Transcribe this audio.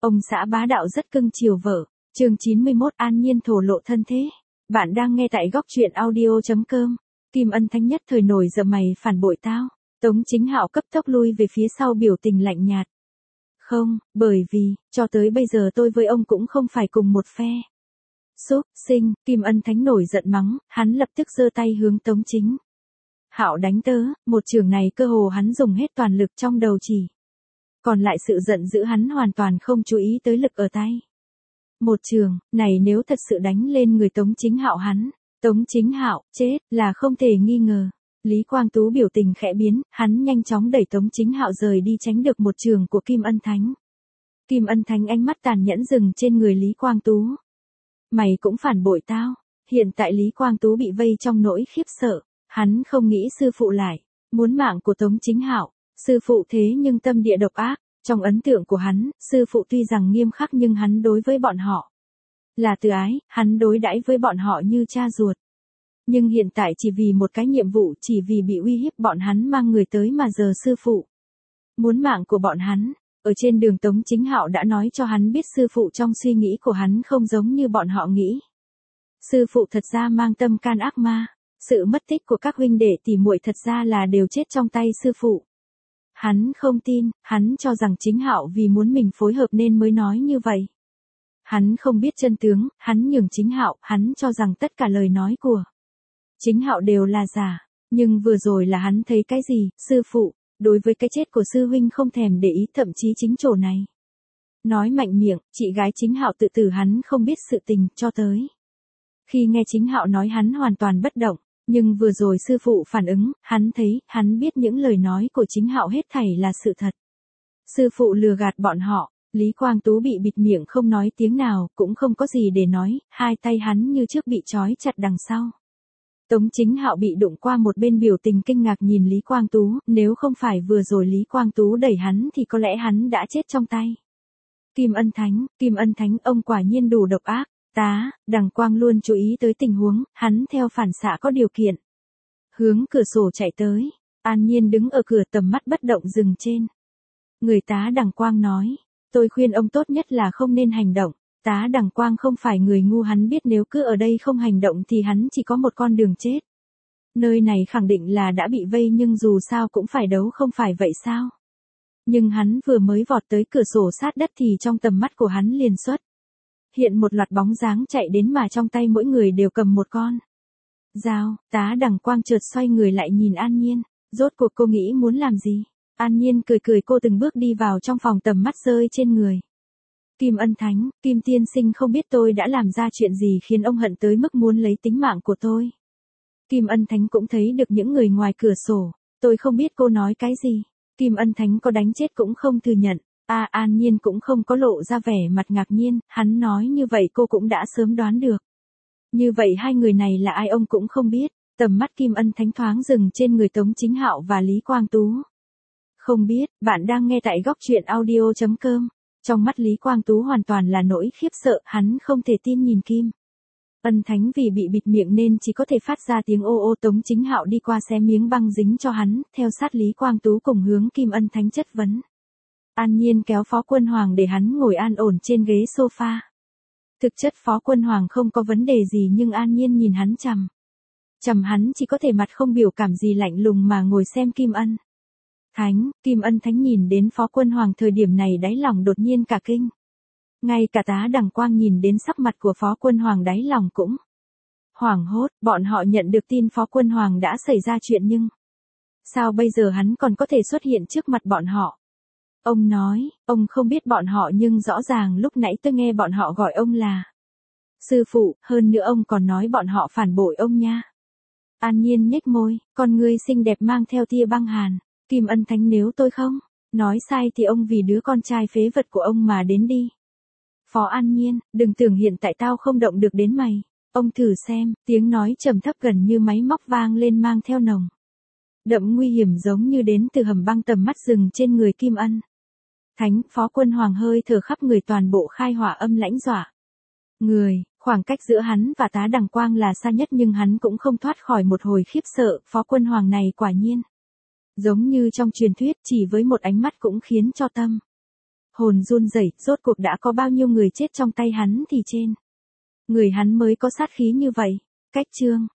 Ông xã bá đạo rất cưng chiều vợ. Chương 91 An Nhiên thổ lộ thân thế. Bạn đang nghe tại góc truyện audio.com. Kim Ân Thánh nhất thời nổi giận mày phản bội tao. Tống Chính Hạo cấp tốc lui về phía sau biểu tình lạnh nhạt. Không, bởi vì, cho tới bây giờ tôi với ông cũng không phải cùng một phe. Súc sinh, Kim Ân Thánh nổi giận mắng, hắn lập tức giơ tay hướng Tống Chính Hạo đánh tớ, một trường này cơ hồ hắn dùng hết toàn lực trong đầu chỉ. Còn lại sự giận dữ hắn hoàn toàn không chú ý tới lực ở tay. Một trường, này nếu thật sự đánh lên người Tống Chính Hạo Tống Chính Hạo, chết, là không thể nghi ngờ. Lý Quang Tú biểu tình khẽ biến, hắn nhanh chóng đẩy Tống Chính Hạo rời đi tránh được một trường của Kim Ân Thánh. Kim Ân Thánh ánh mắt tàn nhẫn dừng trên người Lý Quang Tú. Mày cũng phản bội tao. Hiện tại Lý Quang Tú bị vây trong nỗi khiếp sợ, hắn không nghĩ sư phụ lại muốn mạng của Tống Chính Hạo. Sư phụ thế nhưng tâm địa độc ác, trong ấn tượng của hắn, sư phụ tuy rằng nghiêm khắc nhưng hắn đối với bọn họ là từ ái, hắn đối đãi với bọn họ như cha ruột. Nhưng hiện tại chỉ vì một cái nhiệm vụ, chỉ vì bị uy hiếp bọn hắn mang người tới mà giờ sư phụ muốn mạng của bọn hắn. Ở trên đường Tống Chính Hạo đã nói cho hắn biết sư phụ trong suy nghĩ của hắn không giống như bọn họ nghĩ. Sư phụ thật ra mang tâm can ác ma, sự mất tích của các huynh đệ tỉ muội thật ra là đều chết trong tay sư phụ. Hắn không tin, hắn cho rằng Chính Hạo vì muốn mình phối hợp nên mới nói như vậy. Hắn không biết chân tướng, hắn nhường Chính Hạo, hắn cho rằng tất cả lời nói của Chính Hạo đều là giả. Nhưng vừa rồi là hắn thấy cái gì, sư phụ, đối với cái chết của sư huynh không thèm để ý, thậm chí chính chỗ này. Nói mạnh miệng, chị gái Chính Hạo tự tử hắn không biết sự tình, cho tới khi nghe Chính Hạo nói hắn hoàn toàn bất động. Nhưng vừa rồi sư phụ phản ứng, hắn thấy, hắn biết những lời nói của Chính Hạo hết thảy là sự thật. Sư phụ lừa gạt bọn họ. Lý Quang Tú bị bịt miệng không nói tiếng nào, cũng không có gì để nói, hai tay hắn như trước bị trói chặt đằng sau. Tống Chính Hạo bị đụng qua một bên biểu tình kinh ngạc nhìn Lý Quang Tú, nếu không phải vừa rồi Lý Quang Tú đẩy hắn thì có lẽ hắn đã chết trong tay Kim Ân Thánh, ông quả nhiên đủ độc ác. Đằng Quang luôn chú ý tới tình huống, hắn theo phản xạ có điều kiện hướng cửa sổ chạy tới. An Nhiên đứng ở cửa, tầm mắt bất động dừng trên người tá Đằng Quang nói, tôi khuyên ông tốt nhất là không nên hành động. Tá Đằng Quang không phải người ngu, hắn biết nếu cứ ở đây không hành động thì hắn chỉ có một con đường chết. Nơi này khẳng định là đã bị vây nhưng dù sao cũng phải đấu, không phải vậy sao? Nhưng hắn vừa mới vọt tới cửa sổ sát đất thì trong tầm mắt của hắn liền xuất hiện một loạt bóng dáng chạy đến mà trong tay mỗi người đều cầm một con dao. Tá Đằng Quang chợt xoay người lại nhìn An Nhiên, rốt cuộc cô nghĩ muốn làm gì? An Nhiên cười cười, cô từng bước đi vào trong phòng, tầm mắt rơi trên người Kim Ân Thánh. Kim tiên sinh không biết tôi đã làm ra chuyện gì khiến ông hận tới mức muốn lấy tính mạng của tôi. Kim Ân Thánh cũng thấy được những người ngoài cửa sổ. Tôi không biết cô nói cái gì. Kim Ân Thánh có đánh chết cũng không thừa nhận. An Nhiên cũng không có lộ ra vẻ mặt ngạc nhiên, hắn nói như vậy cô cũng đã sớm đoán được. Như vậy hai người này là ai ông cũng không biết. Tầm mắt Kim Ân Thánh thoáng dừng trên người Tống Chính Hạo và Lý Quang Tú. Không biết, bạn đang nghe tại góc truyện audio.com. Trong mắt Lý Quang Tú hoàn toàn là nỗi khiếp sợ, hắn không thể tin nhìn Kim Ân Thánh vì bị bịt miệng nên chỉ có thể phát ra tiếng ô ô. Tống Chính Hạo đi qua xé miếng băng dính cho hắn, theo sát Lý Quang Tú cùng hướng Kim Ân Thánh chất vấn. An Nhiên kéo Phó Quân Hoàng để hắn ngồi an ổn trên ghế sofa. Thực chất Phó Quân Hoàng không có vấn đề gì nhưng An Nhiên nhìn hắn chằm hắn chỉ có thể mặt không biểu cảm gì lạnh lùng mà ngồi xem Kim Ân Thánh. Kim Ân Thánh nhìn đến Phó Quân Hoàng thời điểm này đáy lòng đột nhiên cả kinh. Ngay cả tá Đằng Quang nhìn đến sắc mặt của Phó Quân Hoàng đáy lòng cũng hoảng hốt. Bọn họ nhận được tin Phó Quân Hoàng đã xảy ra chuyện nhưng sao bây giờ hắn còn có thể xuất hiện trước mặt bọn họ? Ông nói, ông không biết bọn họ nhưng rõ ràng lúc nãy tôi nghe bọn họ gọi ông là sư phụ, hơn nữa ông còn nói bọn họ phản bội ông nha. An Nhiên nhếch môi, con ngươi xinh đẹp mang theo tia băng hàn. Kim Ân Thánh, nếu tôi không nói sai thì ông vì đứa con trai phế vật của ông mà đến đi. Phó An Nhiên, đừng tưởng hiện tại tao không động được đến mày. Ông thử xem, tiếng nói trầm thấp gần như máy móc vang lên mang theo nồng đậm nguy hiểm giống như đến từ hầm băng. Tầm mắt dừng trên người Kim Ân Thánh. Phó Quân Hoàng hơi thở khắp người toàn bộ khai hỏa âm lãnh dọa người. Khoảng cách giữa hắn và tá Đằng Quang là xa nhất nhưng hắn cũng không thoát khỏi một hồi khiếp sợ. Phó Quân Hoàng này quả nhiên giống như trong truyền thuyết, chỉ với một ánh mắt cũng khiến cho tâm Hồn run rẩy, rốt cuộc đã có bao nhiêu người chết trong tay hắn thì trên. Người hắn mới có sát khí như vậy. Cách chương.